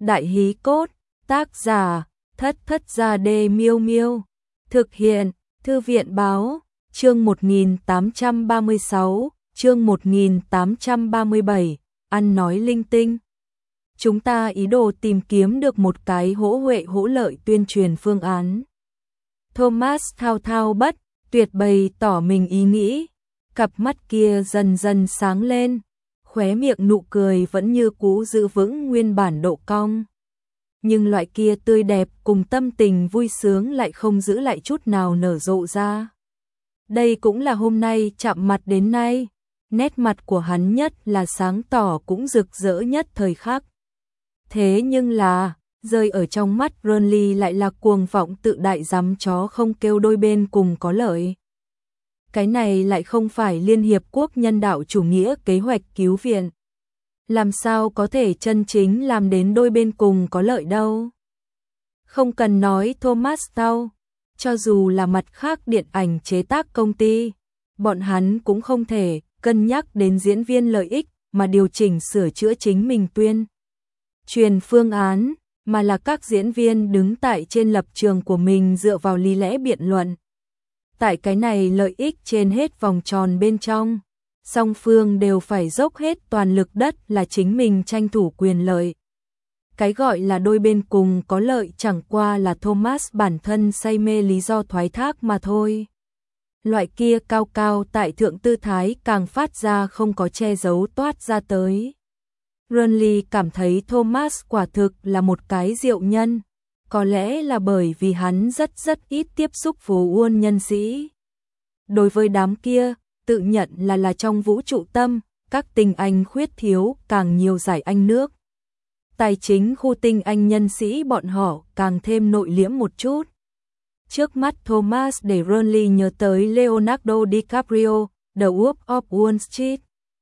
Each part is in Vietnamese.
Đại hí cốt, tác giả, Thất Thất Gia Đê Miêu Miêu. Thực hiện, Thư viện báo, chương 1836, chương 1837, ăn nói linh tinh. Chúng ta ý đồ tìm kiếm được một cái hỗ huệ hỗ lợi tuyên truyền phương án. Thomas thao thao bất tuyệt bày tỏ mình ý nghĩ, cặp mắt kia dần dần sáng lên, khóe miệng nụ cười vẫn như cũ giữ vững nguyên bản độ cong. Nhưng loại kia tươi đẹp cùng tâm tình vui sướng lại không giữ lại chút nào nở rộ ra. Đây cũng là hôm nay chạm mặt đến nay, nét mặt của hắn nhất là sáng tỏ cũng rực rỡ nhất thời khắc. Thế nhưng là, rơi ở trong mắt Burnley lại là cuồng vọng tự đại dám chó không kêu đôi bên cùng có lợi. Cái này lại không phải Liên Hiệp Quốc nhân đạo chủ nghĩa kế hoạch cứu viện. Làm sao có thể chân chính làm đến đôi bên cùng có lợi đâu. Không cần nói Thomas Tao, cho dù là mặt khác điện ảnh chế tác công ty, bọn hắn cũng không thể cân nhắc đến diễn viên lợi ích mà điều chỉnh sửa chữa chính mình tuyên truyền phương án, mà là các diễn viên đứng tại trên lập trường của mình dựa vào lý lẽ biện luận. Tại cái này lợi ích trên hết vòng tròn bên trong, song phương đều phải dốc hết toàn lực đất là chính mình tranh thủ quyền lợi. Cái gọi là đôi bên cùng có lợi chẳng qua là Thomas bản thân say mê lý do thoái thác mà thôi. Loại kia cao cao tại thượng tư thái càng phát ra không có che giấu toát ra tới. Burnley cảm thấy Thomas quả thực là một cái diệu nhân, có lẽ là bởi vì hắn rất ít tiếp xúc phố uôn nhân sĩ. Đối với đám kia, tự nhận là trong vũ trụ tâm, các tinh anh khuyết thiếu càng nhiều giải anh nước. Tài chính khu tinh anh nhân sĩ bọn họ càng thêm nội liễm một chút. Trước mắt Thomas để Burnley nhớ tới Leonardo DiCaprio, The Wolf of Wall Street.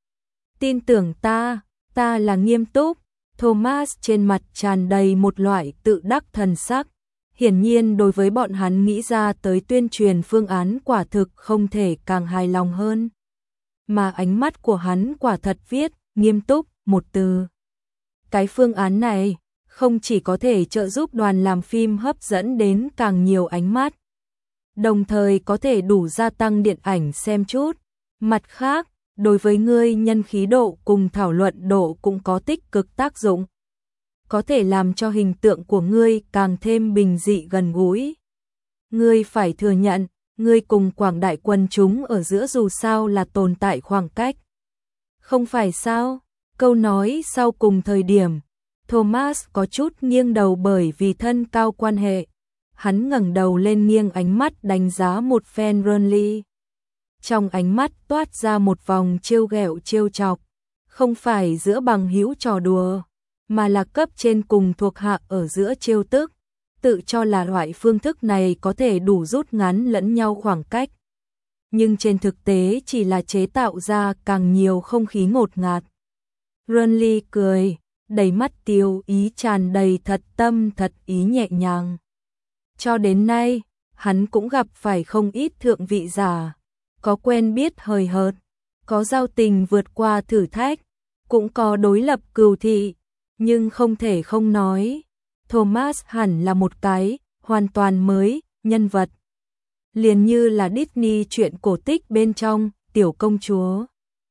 Tin tưởng ta là nghiêm túc. Thomas trên mặt tràn đầy một loại tự đắc thần sắc. Hiển nhiên đối với bọn hắn nghĩ ra tới tuyên truyền phương án quả thực không thể càng hài lòng hơn. Mà ánh mắt của hắn quả thật viết, nghiêm túc, một từ. Cái phương án này không chỉ có thể trợ giúp đoàn làm phim hấp dẫn đến càng nhiều ánh mắt, đồng thời có thể đủ gia tăng điện ảnh xem chút. Mặt khác, đối với ngươi nhân khí độ cùng thảo luận độ cũng có tích cực tác dụng. Có thể làm cho hình tượng của ngươi càng thêm bình dị gần gũi. Ngươi phải thừa nhận, ngươi cùng quảng đại quần chúng ở giữa dù sao là tồn tại khoảng cách. Không phải sao? Câu nói sau cùng thời điểm, Thomas có chút nghiêng đầu bởi vì thân cao quan hệ. Hắn ngẩng đầu lên nghiêng ánh mắt đánh giá một phen Burnley. Trong ánh mắt toát ra một vòng trêu ghẹo trêu chọc, không phải giữa bằng hữu trò đùa, mà là cấp trên cùng thuộc hạ ở giữa trêu tức, tự cho là loại phương thức này có thể đủ rút ngắn lẫn nhau khoảng cách. Nhưng trên thực tế chỉ là chế tạo ra càng nhiều không khí ngột ngạt. Burnley cười, đầy mắt tiêu ý tràn đầy thật tâm thật ý nhẹ nhàng. Cho đến nay, hắn cũng gặp phải không ít thượng vị giả, có quen biết hời hợt, có giao tình vượt qua thử thách, cũng có đối lập cừu thị, nhưng không thể không nói, Thomas hẳn là một cái hoàn toàn mới nhân vật. Liền như là Disney truyện cổ tích bên trong tiểu công chúa.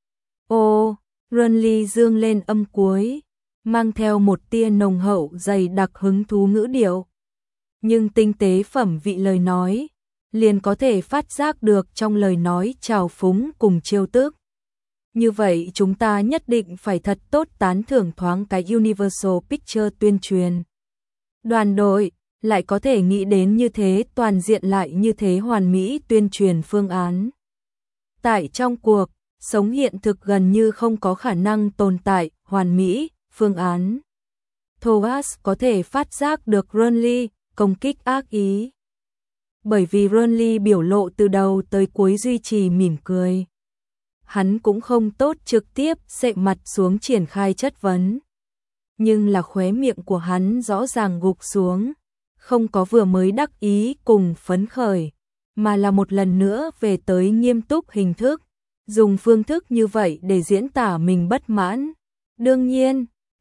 Ô, Burnley dương lên âm cuối, mang theo một tia nồng hậu dày đặc hứng thú ngữ điệu. Nhưng tinh tế phẩm vị lời nói, liền có thể phát giác được trong lời nói trào phúng cùng trêu tức. Như vậy chúng ta nhất định phải thật tốt tán thưởng thoáng cái Universal Pictures tuyên truyền. Đoàn đội lại có thể nghĩ đến như thế toàn diện lại như thế hoàn mỹ tuyên truyền phương án. Tại trong cuộc sống hiện thực gần như không có khả năng tồn tại hoàn mỹ phương án. Thomas có thể phát giác được Burnley công kích ác ý. Bởi vì Burnley biểu lộ từ đầu tới cuối duy trì mỉm cười. Hắn cũng không tốt trực tiếp xệ mặt xuống triển khai chất vấn. Nhưng là khóe miệng của hắn rõ ràng gục xuống, không có vừa mới đắc ý cùng phấn khởi, mà là một lần nữa về tới nghiêm túc hình thức, dùng phương thức như vậy để diễn tả mình bất mãn. Đương nhiên,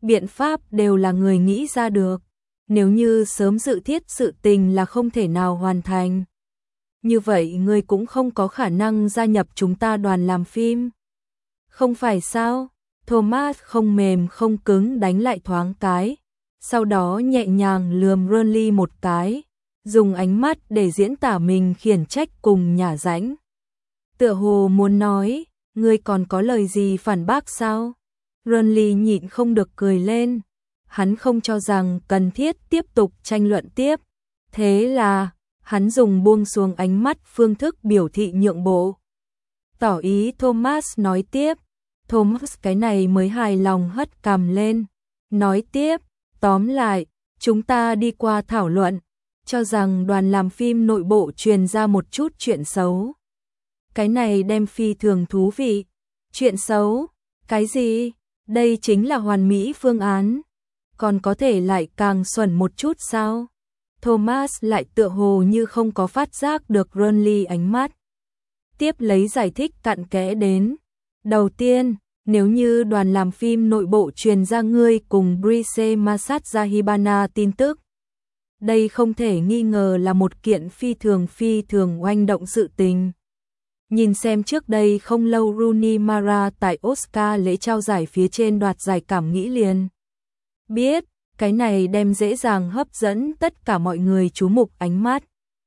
biện pháp đều là người nghĩ ra được. Nếu như sớm dự thiết sự tình là không thể nào hoàn thành. Như vậy ngươi cũng không có khả năng gia nhập chúng ta đoàn làm phim. Không phải sao? Thomas không mềm không cứng đánh lại thoáng cái. Sau đó nhẹ nhàng lườm Ronly một cái. Dùng ánh mắt để diễn tả mình khiển trách cùng nhả rãnh. Tựa hồ muốn nói, ngươi còn có lời gì phản bác sao? Ronly nhịn không được cười lên. Hắn không cho rằng cần thiết tiếp tục tranh luận tiếp. Thế là, hắn dùng buông xuống ánh mắt phương thức biểu thị nhượng bộ. Tỏ ý Thomas nói tiếp. Thomas cái này mới hài lòng hất cằm lên. Nói tiếp, tóm lại, chúng ta đi qua thảo luận, cho rằng đoàn làm phim nội bộ truyền ra một chút chuyện xấu. Cái này đem phi thường thú vị. Chuyện xấu? Cái gì? Đây chính là hoàn mỹ phương án. Còn có thể lại càng xuẩn một chút sao? Thomas lại tựa hồ như không có phát giác được Ronly ánh mắt. Tiếp lấy giải thích cặn kẽ đến. Đầu tiên, nếu như đoàn làm phim nội bộ truyền ra ngươi cùng Brice Masayahibana tin tức, đây không thể nghi ngờ là một kiện phi thường oanh động sự tình. Nhìn xem trước đây không lâu Rooney Mara tại Oscar lễ trao giải phía trên đoạt giải cảm nghĩ liền. Biết, cái này đem dễ dàng hấp dẫn tất cả mọi người chú mục ánh mắt.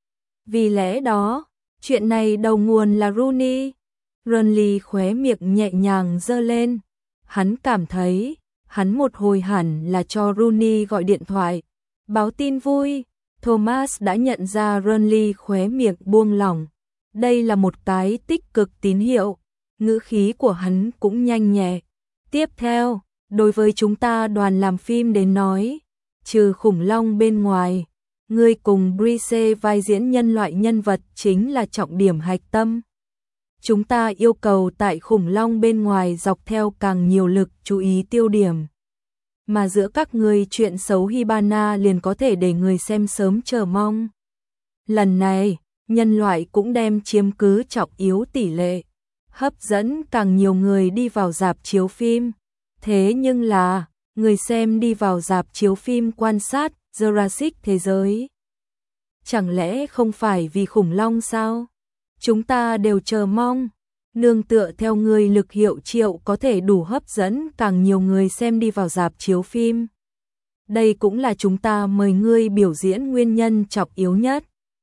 Vì lẽ đó, chuyện này đầu nguồn là Rooney. Ronly khóe miệng nhẹ nhàng giơ lên. Hắn cảm thấy, hắn một hồi hẳn là cho Rooney gọi điện thoại. Báo tin vui, Thomas đã nhận ra Ronly khóe miệng buông lỏng. Đây là một cái tích cực tín hiệu, ngữ khí của hắn cũng nhanh nhẹ. Tiếp theo, đối với chúng ta đoàn làm phim đến nói, trừ khủng long bên ngoài, ngươi cùng Brice vai diễn nhân loại nhân vật chính là trọng điểm hạch tâm. Chúng ta yêu cầu tại khủng long bên ngoài dọc theo càng nhiều lực chú ý tiêu điểm. Mà giữa các ngươi chuyện xấu Hibana liền có thể để người xem sớm chờ mong. Lần này, nhân loại cũng đem chiếm cứ trọng yếu tỷ lệ, hấp dẫn càng nhiều người đi vào rạp chiếu phim. Thế nhưng là, người xem đi vào rạp chiếu phim quan sát Jurassic thế giới. Chẳng lẽ không phải vì khủng long sao? Chúng ta đều chờ mong, nương tựa theo người lực hiệu triệu có thể đủ hấp dẫn càng nhiều người xem đi vào rạp chiếu phim. Đây cũng là chúng ta mời ngươi biểu diễn nguyên nhân trọng yếu nhất.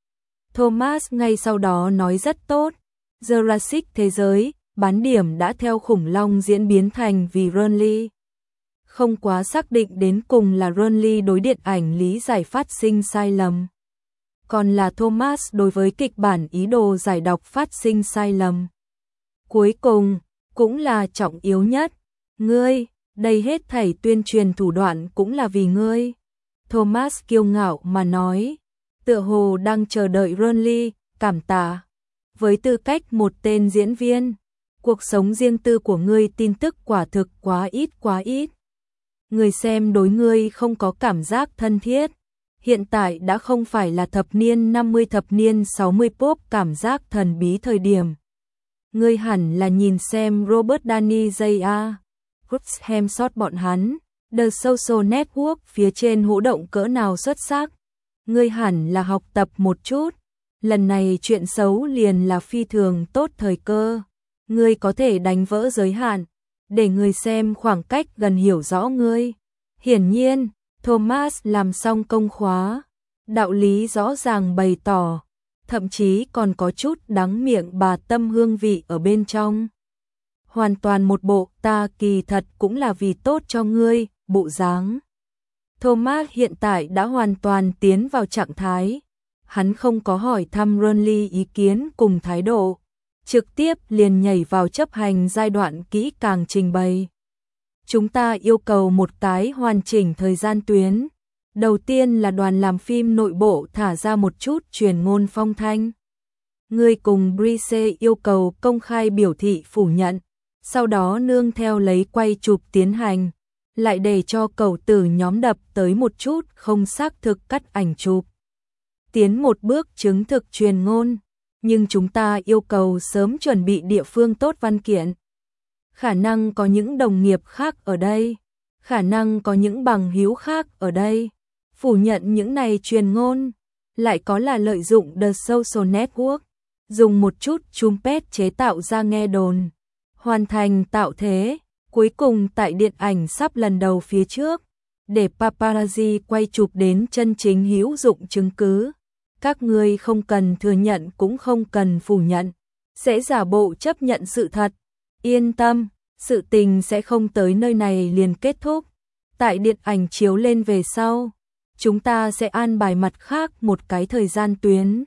Thomas ngay sau đó nói rất tốt. Jurassic thế giới, bán điểm đã theo khủng long diễn biến thành vì Ronly. Không quá xác định đến cùng là Ronly đối điện ảnh lý giải phát sinh sai lầm. Còn là Thomas đối với kịch bản ý đồ giải đọc phát sinh sai lầm. Cuối cùng, cũng là trọng yếu nhất. Ngươi, đây hết thảy tuyên truyền thủ đoạn cũng là vì ngươi. Thomas kiêu ngạo mà nói. Tựa hồ đang chờ đợi Ronly, cảm tạ. Với tư cách một tên diễn viên, cuộc sống riêng tư của ngươi tin tức quả thực quá ít. Người xem đối ngươi không có cảm giác thân thiết. Hiện tại đã không phải là thập niên 50 thập niên 60 pop cảm giác thần bí thời điểm. Ngươi hẳn là nhìn xem Robert Downey Jr., Chris Hemsworth bọn hắn, The Social Network phía trên hỗ động cỡ nào xuất sắc. Ngươi hẳn là học tập một chút. Lần này chuyện xấu liền là phi thường tốt thời cơ. Ngươi có thể đánh vỡ giới hạn, để người xem khoảng cách gần hiểu rõ ngươi. Hiển nhiên, Thomas làm xong công khóa, đạo lý rõ ràng bày tỏ, thậm chí còn có chút đắng miệng bà tâm hương vị ở bên trong. Hoàn toàn một bộ ta kỳ thật cũng là vì tốt cho ngươi, bộ dáng. Thomas hiện tại đã hoàn toàn tiến vào trạng thái. Hắn không có hỏi thăm Ronly ý kiến cùng thái độ, trực tiếp liền nhảy vào chấp hành giai đoạn kỹ càng trình bày. Chúng ta yêu cầu một cái hoàn chỉnh thời gian tuyến. Đầu tiên là đoàn làm phim nội bộ thả ra một chút truyền ngôn phong thanh. Ngươi cùng Brice yêu cầu công khai biểu thị phủ nhận, sau đó nương theo lấy quay chụp tiến hành, lại để cho cầu tử nhóm đập tới một chút không xác thực cắt ảnh chụp. Tiến một bước chứng thực truyền ngôn, nhưng chúng ta yêu cầu sớm chuẩn bị địa phương tốt văn kiện. Khả năng có những đồng nghiệp khác ở đây, Khả năng có những bằng hữu khác ở đây phủ nhận những này truyền ngôn, lại có là lợi dụng The Social Network, dùng một chút trumpet chế tạo ra nghe đồn, hoàn thành tạo thế, cuối cùng tại điện ảnh sắp lần đầu phía trước, để paparazzi quay chụp đến chân chính hữu dụng chứng cứ. Các ngươi không cần thừa nhận cũng không cần phủ nhận, sẽ giả bộ chấp nhận sự thật. Yên tâm, sự tình sẽ không tới nơi này liền kết thúc. Tại điện ảnh chiếu lên về sau, chúng ta sẽ an bài mặt khác một cái thời gian tuyến.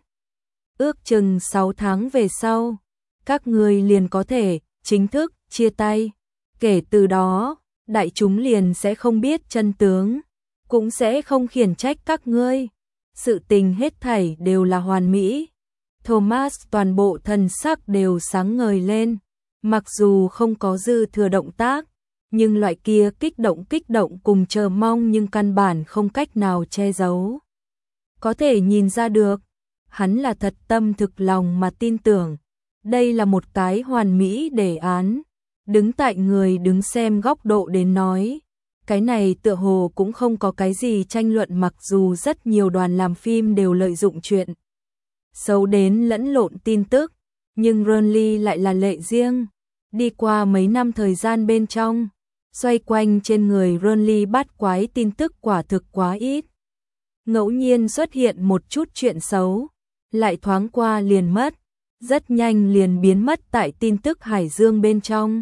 Ước chừng 6 tháng về sau, các ngươi liền có thể chính thức chia tay. Kể từ đó, đại chúng liền sẽ không biết chân tướng, cũng sẽ không khiển trách các ngươi. Sự tình hết thảy đều là hoàn mỹ. Thomas toàn bộ thần sắc đều sáng ngời lên, mặc dù không có dư thừa động tác, nhưng loại kia kích động cùng chờ mong nhưng căn bản không cách nào che giấu. Có thể nhìn ra được, hắn là thật tâm thực lòng mà tin tưởng. Đây là một cái hoàn mỹ đề án. Đứng tại người đứng xem góc độ đến nói, cái này tựa hồ cũng không có cái gì tranh luận, mặc dù rất nhiều đoàn làm phim đều lợi dụng chuyện xấu đến lẫn lộn tin tức, nhưng Renly lại là lệ riêng. Đi qua mấy năm thời gian bên trong, xoay quanh trên người Renly bát quái tin tức quả thực quá ít. Ngẫu nhiên xuất hiện một chút chuyện xấu, lại thoáng qua liền mất, rất nhanh liền biến mất tại tin tức hải dương bên trong.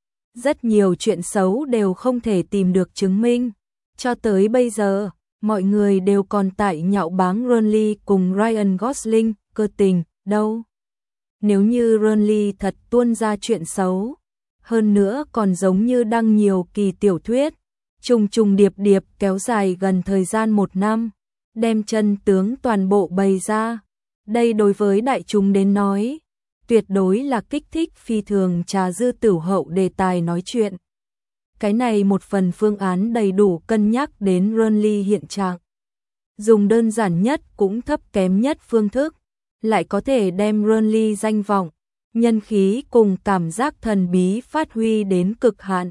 Rất nhiều chuyện xấu đều không thể tìm được chứng minh. Cho tới bây giờ, mọi người đều còn tại nhạo báng Renly cùng Ryan Gosling cơ tình đâu. Nếu như Renly thật tuôn ra chuyện xấu, hơn nữa còn giống như đăng nhiều kỳ tiểu thuyết, trùng trùng điệp điệp kéo dài gần thời gian 1 năm, đem chân tướng toàn bộ bày ra. Đây đối với đại chúng đến nói, tuyệt đối là kích thích phi thường trà dư tửu hậu đề tài nói chuyện. Cái này một phần phương án đầy đủ cân nhắc đến Renly hiện trạng. Dùng đơn giản nhất cũng thấp kém nhất phương thức, lại có thể đem Renly danh vọng, nhân khí cùng cảm giác thần bí phát huy đến cực hạn.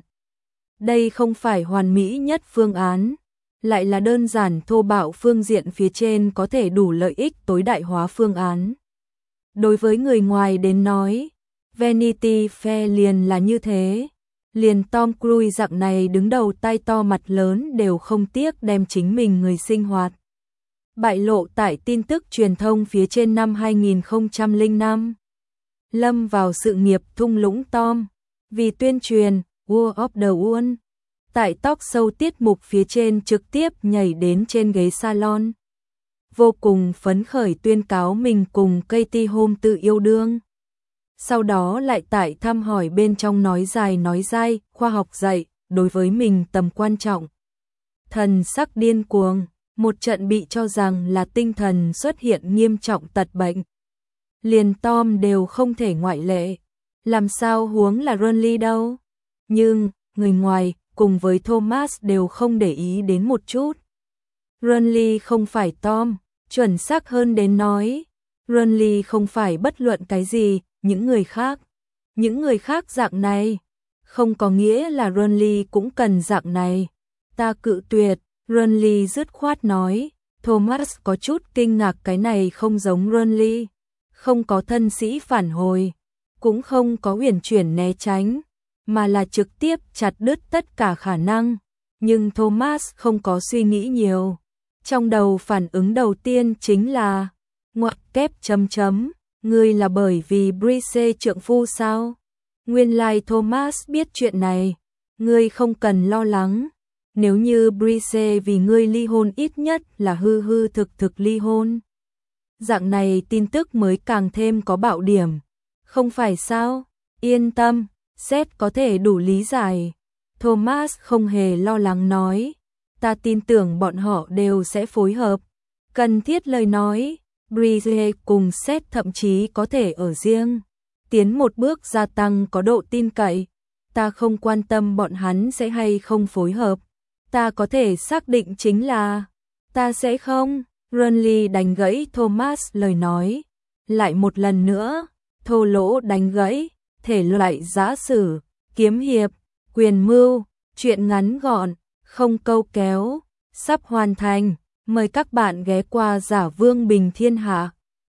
Đây không phải hoàn mỹ nhất phương án, lại là đơn giản thô bạo phương diện phía trên có thể đủ lợi ích tối đại hóa phương án. Đối với người ngoài đến nói, Vanity Fair liền là như thế. Liền Tom Cruise dạng này đứng đầu tay to mặt lớn đều không tiếc đem chính mình người sinh hoạt bại lộ tại tin tức truyền thông phía trên năm 2005. Lâm vào sự nghiệp thung lũng Tom, vì tuyên truyền War of the World, tại talk show tiết mục phía trên trực tiếp nhảy đến trên ghế salon. Vô cùng phấn khởi tuyên cáo mình cùng Katie Holmes tự yêu đương. Sau đó lại tại thăm hỏi bên trong nói dài nói dai, khoa học dạy, đối với mình tầm quan trọng. Thần sắc điên cuồng, một trận bị cho rằng là tinh thần xuất hiện nghiêm trọng tật bệnh. Liền Tom đều không thể ngoại lệ, làm sao huống là Renly đâu. Nhưng, người ngoài, cùng với Thomas đều không để ý đến một chút. Renly không phải Tom, chuẩn xác hơn đến nói, Renly không phải bất luận cái gì, những người khác. Những người khác dạng này, không có nghĩa là Renly cũng cần dạng này. Ta cự tuyệt, Renly dứt khoát nói. Thomas có chút kinh ngạc, cái này không giống Renly, không có thân sĩ phản hồi, cũng không có huyền chuyển né tránh, mà là trực tiếp chặt đứt tất cả khả năng. Nhưng Thomas không có suy nghĩ nhiều. Trong đầu phản ứng đầu tiên chính là ngoặc kép chấm chấm. Ngươi là bởi vì Brice trượng phu sao? Nguyên lai Thomas biết chuyện này. Ngươi không cần lo lắng. Nếu như Brice vì ngươi ly hôn, ít nhất là hư hư thực thực ly hôn. Dạng này tin tức mới càng thêm có bạo điểm. Không phải sao? Yên tâm, Seth có thể đủ lý giải. Thomas không hề lo lắng nói. Ta tin tưởng bọn họ đều sẽ phối hợp. Cần thiết lời nói, Brice cùng Seth thậm chí có thể ở riêng, tiến một bước gia tăng có độ tin cậy. Ta không quan tâm bọn hắn sẽ hay không phối hợp. Ta có thể xác định chính là ta sẽ không. Renly đánh gãy Thomas lời nói. Lại một lần nữa, thô lỗ đánh gãy, thể loại giả sử, kiếm hiệp, quyền mưu, chuyện ngắn gọn, không câu kéo, sắp hoàn thành. Mời các bạn ghé qua Giả Vương Bình Thiên Hạ.